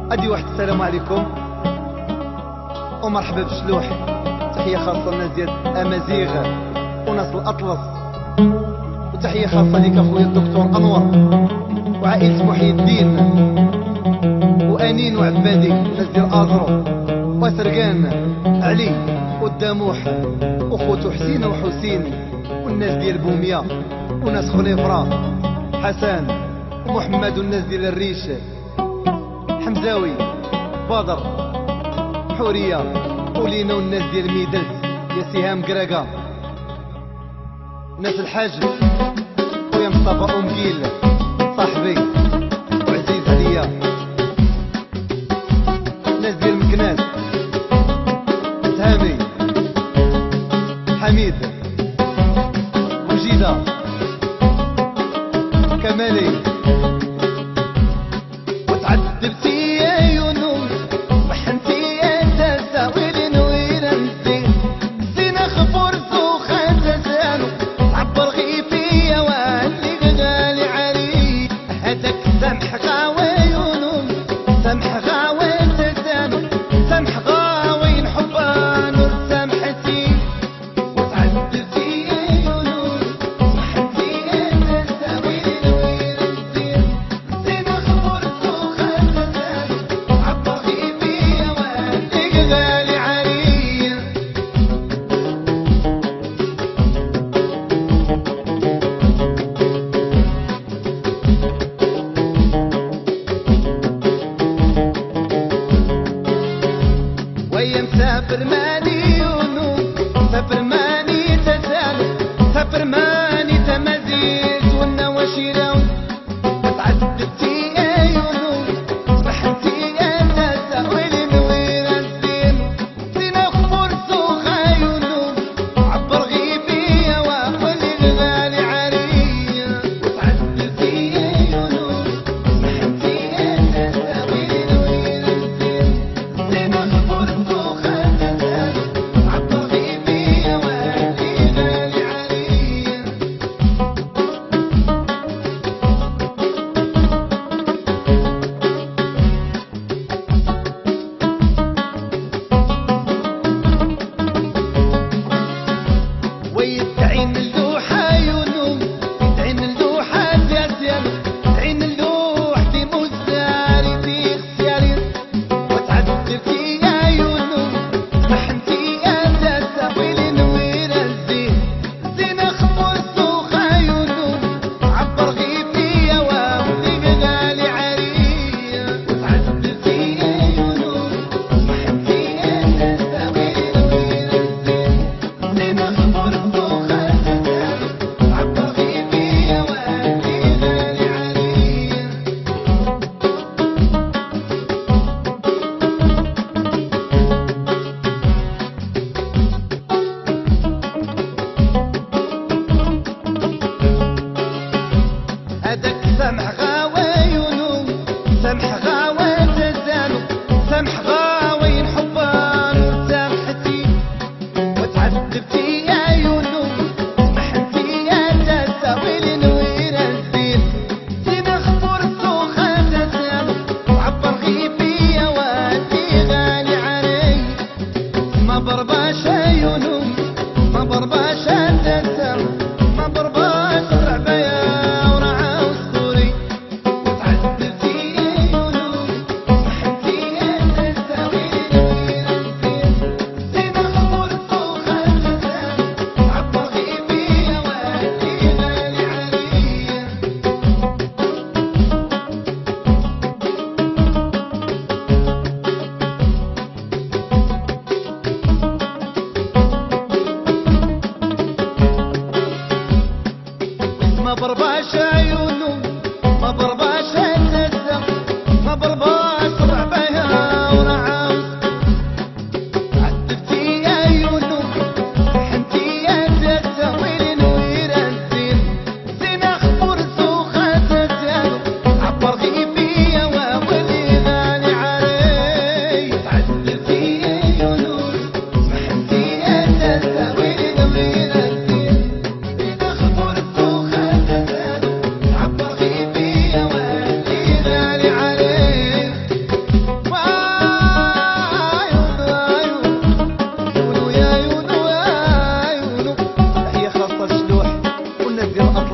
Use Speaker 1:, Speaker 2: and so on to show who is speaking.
Speaker 1: ادي واحد السلام عليكم ومرحبا بشلوح. تحية خاصة للناس ديال امازيغ وناس الاطلس، وتحية خاصة ليك اخويا الدكتور انور وعائلة محي الدين وانين وعبادي الناس ديال ازرو وسرقان علي والداموح وخوتو حسين وحسين والناس ديال بومية وناس خليفرة حسن ومحمد والناس ديال الريش حمزاوي بدر حورية ولينا والناس ديال ميدلس يا سهام قراقا ناس الحاج ويا مصطفى أمقيل صاحبي وعزيز عليا ناس ديال مكناس سهامي حميد وجيدة كمالي وتعذبتي يا يونس وحنتي يا تساوي نويرنتي زينة خفور سوخة تسانو عبر غيفية واني غالي علي هداك سمح غاوي يونس سمح غاوي تسانو سمح غاوي نحبها نور سمحتي وتعذبتي يا يونس وحنتي يا تساوي نويرنتي زينة خفور سوخة تسانو عبر غيفية واني غالي علي ويا مسافر ماني يونس مسافر ماني تسالو مسافر ماني تمازيغ والنواشي راون وتعذبتي يا يونس صبحتي يا تساوي نوير الزين زينة خفور سوخة يونس عبر غيبية وولي الغالي عليا وتعذبتي يا يونس صبحتي يا تساوي نوير الزين زينة خفور سوخة تسالو ديال